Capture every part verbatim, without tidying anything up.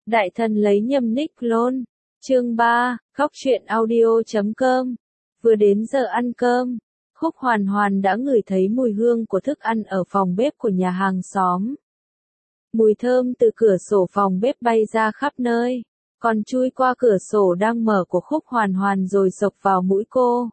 Đại thần lấy nhầm nick luôn. Chương ba, Góc truyện audio chấm com. Vừa đến giờ ăn cơm, Khúc Hoàn Hoàn đã ngửi thấy mùi hương của thức ăn ở phòng bếp của nhà hàng xóm. Mùi thơm từ cửa sổ phòng bếp bay ra khắp nơi, còn chui qua cửa sổ đang mở của Khúc Hoàn Hoàn rồi xộc vào mũi cô.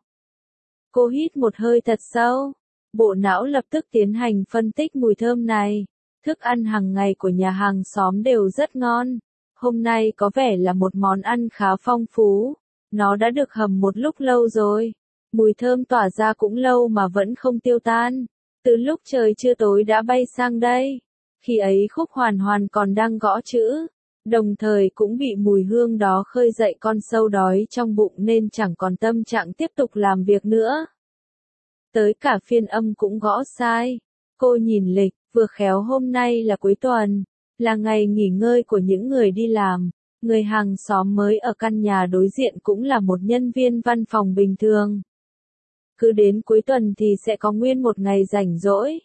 Cô hít một hơi thật sâu, bộ não lập tức tiến hành phân tích mùi thơm này. Thức ăn hàng ngày của nhà hàng xóm đều rất ngon. Hôm nay có vẻ là một món ăn khá phong phú. Nó đã được hầm một lúc lâu rồi. Mùi thơm tỏa ra cũng lâu mà vẫn không tiêu tan. Từ lúc trời chưa tối đã bay sang đây. Khi ấy Khúc Hoàn Hoàn còn đang gõ chữ. Đồng thời cũng bị mùi hương đó khơi dậy con sâu đói trong bụng nên chẳng còn tâm trạng tiếp tục làm việc nữa. Tới cả phiên âm cũng gõ sai. Cô nhìn lịch, vừa khéo hôm nay là cuối tuần, là ngày nghỉ ngơi của những người đi làm. Người hàng xóm mới ở căn nhà đối diện cũng là một nhân viên văn phòng bình thường. Cứ đến cuối tuần thì sẽ có nguyên một ngày rảnh rỗi.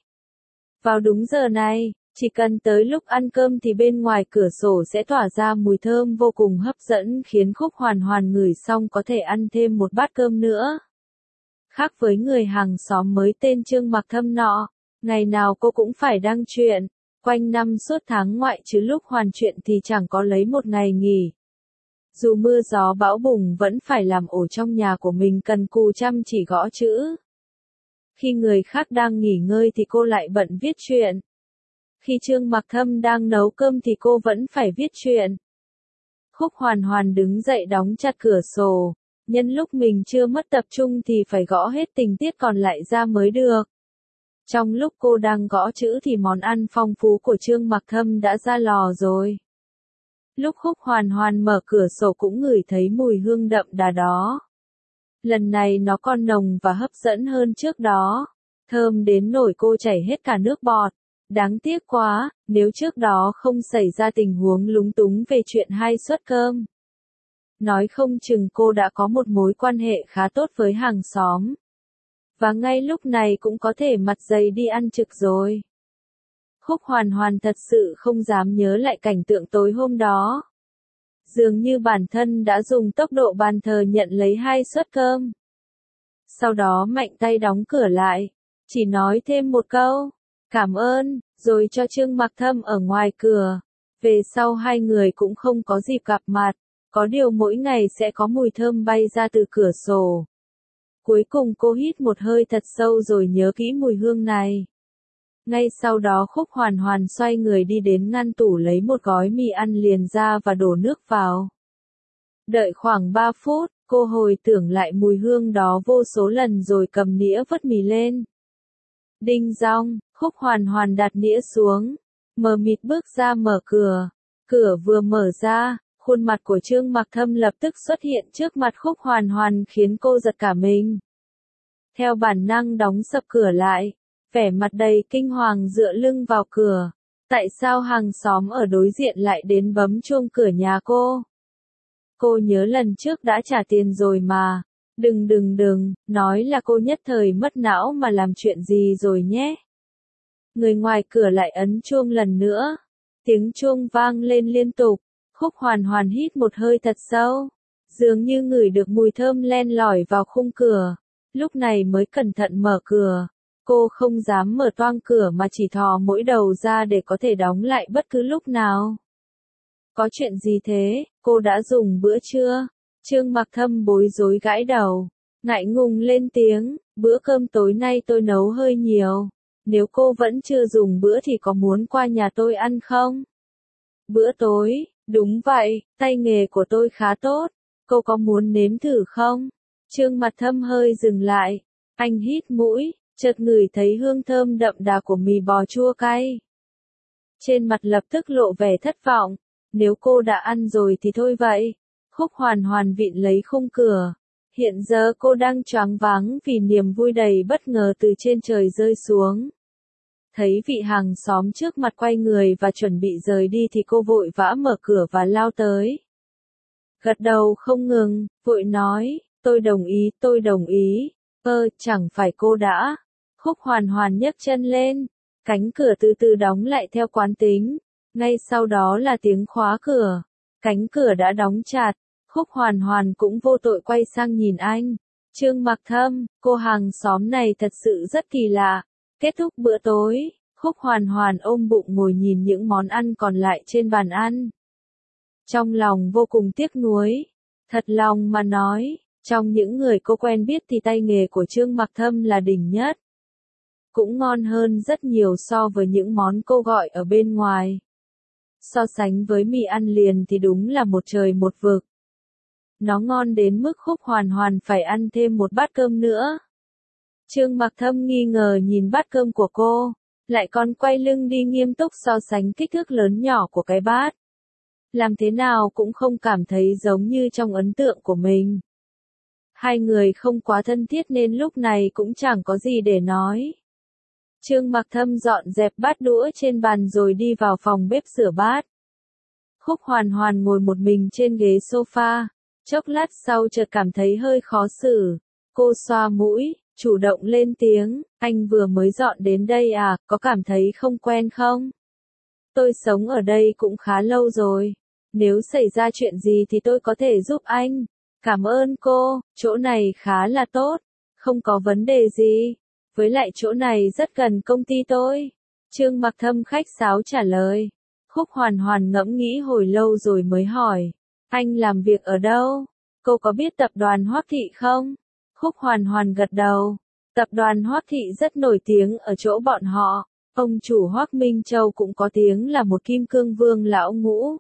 Vào đúng giờ này, chỉ cần tới lúc ăn cơm thì bên ngoài cửa sổ sẽ tỏa ra mùi thơm vô cùng hấp dẫn khiến Khúc Hoàn Hoàn ngửi xong có thể ăn thêm một bát cơm nữa. Khác với người hàng xóm mới tên Trương Mặc Thâm nọ, ngày nào cô cũng phải đăng chuyện, quanh năm suốt tháng ngoại trừ lúc hoàn chuyện thì chẳng có lấy một ngày nghỉ. Dù mưa gió bão bùng vẫn phải làm ổ trong nhà của mình cần cù chăm chỉ gõ chữ. Khi người khác đang nghỉ ngơi thì cô lại bận viết truyện. Khi Trương Mặc Thâm đang nấu cơm thì cô vẫn phải viết truyện. Khúc Hoàn Hoàn đứng dậy đóng chặt cửa sổ, nhân lúc mình chưa mất tập trung thì phải gõ hết tình tiết còn lại ra mới được. Trong lúc cô đang gõ chữ thì món ăn phong phú của Trương Mặc Thâm đã ra lò rồi. Lúc Khúc Hoàn Hoàn mở cửa sổ cũng ngửi thấy mùi hương đậm đà đó. Lần này nó còn nồng và hấp dẫn hơn trước đó. Thơm đến nỗi cô chảy hết cả nước bọt. Đáng tiếc quá, nếu trước đó không xảy ra tình huống lúng túng về chuyện hai suất cơm. Nói không chừng cô đã có một mối quan hệ khá tốt với hàng xóm. Và ngay lúc này cũng có thể mặt dày đi ăn trực rồi. Khúc Hoàn Hoàn thật sự không dám nhớ lại cảnh tượng tối hôm đó. Dường như bản thân đã dùng tốc độ bàn thờ nhận lấy hai suất cơm. Sau đó mạnh tay đóng cửa lại, chỉ nói thêm một câu, cảm ơn, rồi cho Trương Mặc Thâm ở ngoài cửa. Về sau hai người cũng không có dịp gặp mặt, có điều mỗi ngày sẽ có mùi thơm bay ra từ cửa sổ. Cuối cùng cô hít một hơi thật sâu rồi nhớ kỹ mùi hương này. Ngay sau đó Khúc Hoàn Hoàn xoay người đi đến ngăn tủ lấy một gói mì ăn liền ra và đổ nước vào. Đợi khoảng ba phút, cô hồi tưởng lại mùi hương đó vô số lần rồi cầm nĩa vớt mì lên. Đinh dong, Khúc Hoàn Hoàn đặt nĩa xuống, mờ mịt bước ra mở cửa. Cửa vừa mở ra, khuôn mặt của Trương Mặc Thâm lập tức xuất hiện trước mặt Khúc Hoàn Hoàn khiến cô giật cả mình. Theo bản năng đóng sập cửa lại, vẻ mặt đầy kinh hoàng dựa lưng vào cửa. Tại sao hàng xóm ở đối diện lại đến bấm chuông cửa nhà cô? Cô nhớ lần trước đã trả tiền rồi mà. Đừng đừng đừng, nói là cô nhất thời mất não mà làm chuyện gì rồi nhé. Người ngoài cửa lại ấn chuông lần nữa. Tiếng chuông vang lên liên tục. Khúc Hoàn Hoàn hít một hơi thật sâu. Dường như ngửi được mùi thơm len lỏi vào khung cửa. Lúc này mới cẩn thận mở cửa. Cô không dám mở toang cửa mà chỉ thò mỗi đầu ra để có thể đóng lại bất cứ lúc nào. Có chuyện gì thế, cô đã dùng bữa trưa? Trương Mặc Thâm bối rối gãi đầu, ngại ngùng lên tiếng, bữa cơm tối nay tôi nấu hơi nhiều. Nếu cô vẫn chưa dùng bữa thì có muốn qua nhà tôi ăn không? Bữa tối, đúng vậy, tay nghề của tôi khá tốt, cô có muốn nếm thử không? Trương Mặc Thâm hơi dừng lại, anh hít mũi, chợt ngửi thấy hương thơm đậm đà của mì bò chua cay. Trên mặt lập tức lộ vẻ thất vọng, nếu cô đã ăn rồi thì thôi vậy. Khúc Hoàn Hoàn vịn lấy khung cửa. Hiện giờ cô đang choáng váng vì niềm vui đầy bất ngờ từ trên trời rơi xuống. Thấy vị hàng xóm trước mặt quay người và chuẩn bị rời đi thì cô vội vã mở cửa và lao tới. Gật đầu không ngừng, vội nói, tôi đồng ý, tôi đồng ý. Ơ, chẳng phải cô đã. Khúc Hoàn Hoàn nhấc chân lên. Cánh cửa từ từ đóng lại theo quán tính. Ngay sau đó là tiếng khóa cửa. Cánh cửa đã đóng chặt, Khúc Hoàn Hoàn cũng vô tội quay sang nhìn anh. Trương Mặc Thâm, cô hàng xóm này thật sự rất kỳ lạ. Kết thúc bữa tối, Khúc Hoàn Hoàn ôm bụng ngồi nhìn những món ăn còn lại trên bàn ăn. Trong lòng vô cùng tiếc nuối. Thật lòng mà nói, trong những người cô quen biết thì tay nghề của Trương Mặc Thâm là đỉnh nhất. Cũng ngon hơn rất nhiều so với những món cô gọi ở bên ngoài. So sánh với mì ăn liền thì đúng là một trời một vực. Nó ngon đến mức Khúc Hoàn Hoàn phải ăn thêm một bát cơm nữa. Trương Mặc Thâm nghi ngờ nhìn bát cơm của cô, lại còn quay lưng đi nghiêm túc so sánh kích thước lớn nhỏ của cái bát. Làm thế nào cũng không cảm thấy giống như trong ấn tượng của mình. Hai người không quá thân thiết nên lúc này cũng chẳng có gì để nói. Trương Mặc Thâm dọn dẹp bát đũa trên bàn rồi đi vào phòng bếp rửa bát. Khúc Hoàn Hoàn ngồi một mình trên ghế sofa, chốc lát sau chợt cảm thấy hơi khó xử. Cô xoa mũi, chủ động lên tiếng, anh vừa mới dọn đến đây à, có cảm thấy không quen không? Tôi sống ở đây cũng khá lâu rồi. Nếu xảy ra chuyện gì thì tôi có thể giúp anh. Cảm ơn cô, chỗ này khá là tốt. Không có vấn đề gì. Với lại chỗ này rất gần công ty tôi. Trương Mặc Thâm khách sáo trả lời. Khúc Hoàn Hoàn ngẫm nghĩ hồi lâu rồi mới hỏi. Anh làm việc ở đâu? Cô có biết tập đoàn Hoắc Thị không? Khúc Hoàn Hoàn gật đầu. Tập đoàn Hoắc Thị rất nổi tiếng ở chỗ bọn họ. Ông chủ Hoắc Minh Châu cũng có tiếng là một kim cương vương lão ngũ.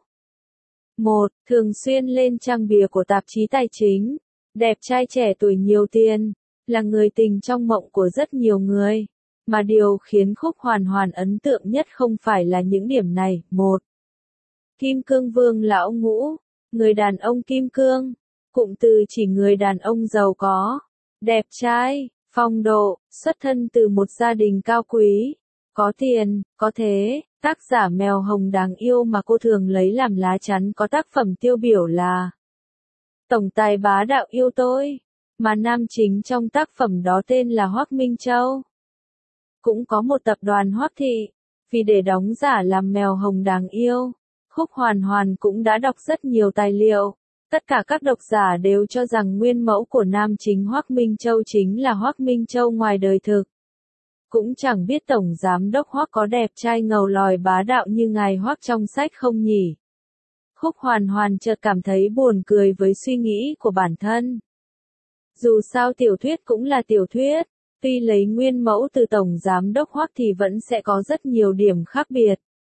Một, thường xuyên lên trang bìa của tạp chí tài chính. Đẹp trai trẻ tuổi nhiều tiền. Là người tình trong mộng của rất nhiều người. Mà điều khiến Khúc Hoàn Hoàn ấn tượng nhất không phải là những điểm này. Một, kim cương vương lão ngũ. Người đàn ông kim cương. Cụm từ chỉ người đàn ông giàu có. Đẹp trai, phong độ, xuất thân từ một gia đình cao quý. Có tiền, có thế. Tác giả Mèo Hồng đáng yêu mà cô thường lấy làm lá chắn có tác phẩm tiêu biểu là Tổng tài bá đạo yêu tôi, mà nam chính trong tác phẩm đó tên là Hoắc Minh Châu. Cũng có một tập đoàn Hoắc Thị, vì để đóng giả làm Mèo Hồng đáng yêu, Khúc Hoàn Hoàn cũng đã đọc rất nhiều tài liệu. Tất cả các độc giả đều cho rằng nguyên mẫu của nam chính Hoắc Minh Châu chính là Hoắc Minh Châu ngoài đời thực. Cũng chẳng biết Tổng Giám đốc Hoắc có đẹp trai ngầu lòi bá đạo như ngài Hoắc trong sách không nhỉ? Khúc Hoàn Hoàn chợt cảm thấy buồn cười với suy nghĩ của bản thân. Dù sao tiểu thuyết cũng là tiểu thuyết, tuy lấy nguyên mẫu từ Tổng Giám đốc Hoắc thì vẫn sẽ có rất nhiều điểm khác biệt.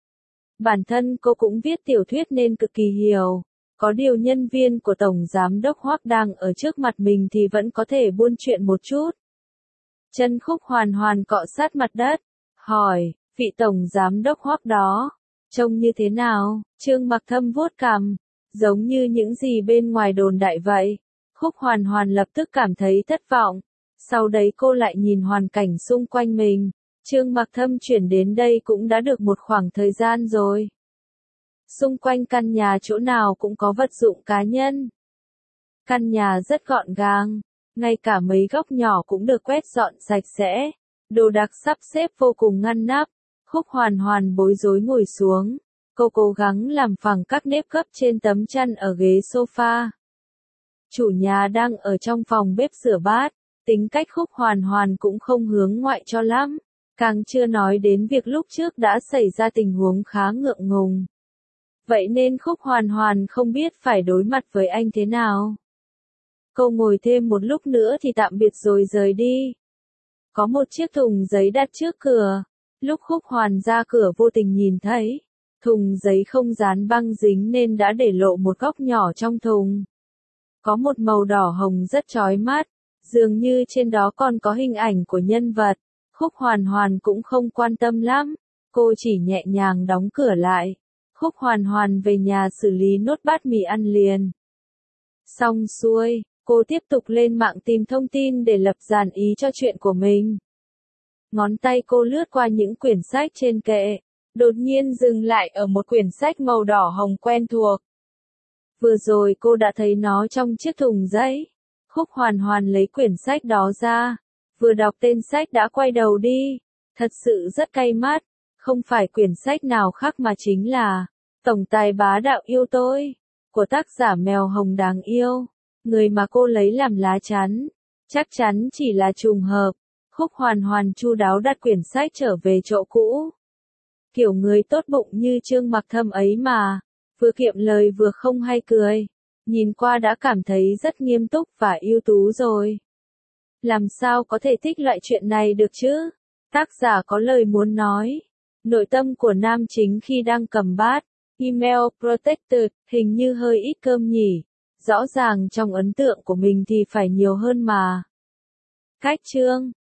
Bản thân cô cũng viết tiểu thuyết nên cực kỳ hiểu. Có điều nhân viên của Tổng Giám đốc Hoắc đang ở trước mặt mình thì vẫn có thể buôn chuyện một chút. Chân Khúc Hoàn Hoàn cọ sát mặt đất, hỏi, vị Tổng Giám đốc Hoắc đó, trông như thế nào? Trương Mặc Thâm vuốt cằm, giống như những gì bên ngoài đồn đại vậy. Khúc Hoàn Hoàn lập tức cảm thấy thất vọng. Sau đấy cô lại nhìn hoàn cảnh xung quanh mình. Trương Mặc Thâm chuyển đến đây cũng đã được một khoảng thời gian rồi. Xung quanh căn nhà chỗ nào cũng có vật dụng cá nhân. Căn nhà rất gọn gàng, ngay cả mấy góc nhỏ cũng được quét dọn sạch sẽ. Đồ đạc sắp xếp vô cùng ngăn nắp. Khúc Hoàn Hoàn bối rối ngồi xuống. Cô cố gắng làm phẳng các nếp gấp trên tấm chăn ở ghế sofa. Chủ nhà đang ở trong phòng bếp rửa bát. Tính cách Khúc Hoàn Hoàn cũng không hướng ngoại cho lắm. Càng chưa nói đến việc lúc trước đã xảy ra tình huống khá ngượng ngùng. Vậy nên Khúc Hoàn Hoàn không biết phải đối mặt với anh thế nào. Cô ngồi thêm một lúc nữa thì tạm biệt rồi rời đi. Có một chiếc thùng giấy đặt trước cửa. Lúc Khúc Hoàn ra cửa vô tình nhìn thấy, thùng giấy không dán băng dính nên đã để lộ một góc nhỏ trong thùng. Có một màu đỏ hồng rất chói mắt, dường như trên đó còn có hình ảnh của nhân vật. Khúc Hoàn Hoàn cũng không quan tâm lắm, cô chỉ nhẹ nhàng đóng cửa lại. Khúc Hoàn Hoàn về nhà xử lý nốt bát mì ăn liền. Xong xuôi, cô tiếp tục lên mạng tìm thông tin để lập dàn ý cho chuyện của mình. Ngón tay cô lướt qua những quyển sách trên kệ, đột nhiên dừng lại ở một quyển sách màu đỏ hồng quen thuộc. Vừa rồi cô đã thấy nó trong chiếc thùng giấy. Khúc Hoàn Hoàn lấy quyển sách đó ra, vừa đọc tên sách đã quay đầu đi. Thật sự rất cay mắt, không phải quyển sách nào khác mà chính là Tổng tài bá đạo yêu tôi. của tác giả Mèo Hồng đáng yêu. Người mà cô lấy làm lá chắn, chắc chắn chỉ là trùng hợp. Khúc Hoàn Hoàn chu đáo đặt quyển sách trở về chỗ cũ. Kiểu người tốt bụng như Trương Mặc Thâm ấy mà, vừa kiệm lời vừa không hay cười. Nhìn qua đã cảm thấy rất nghiêm túc và ưu tú rồi. Làm sao có thể thích loại chuyện này được chứ? Tác giả có lời muốn nói. Nội tâm của nam chính khi đang cầm bát email protected hình như hơi ít cơm nhỉ. Rõ ràng trong ấn tượng của mình thì phải nhiều hơn mà. Cách chương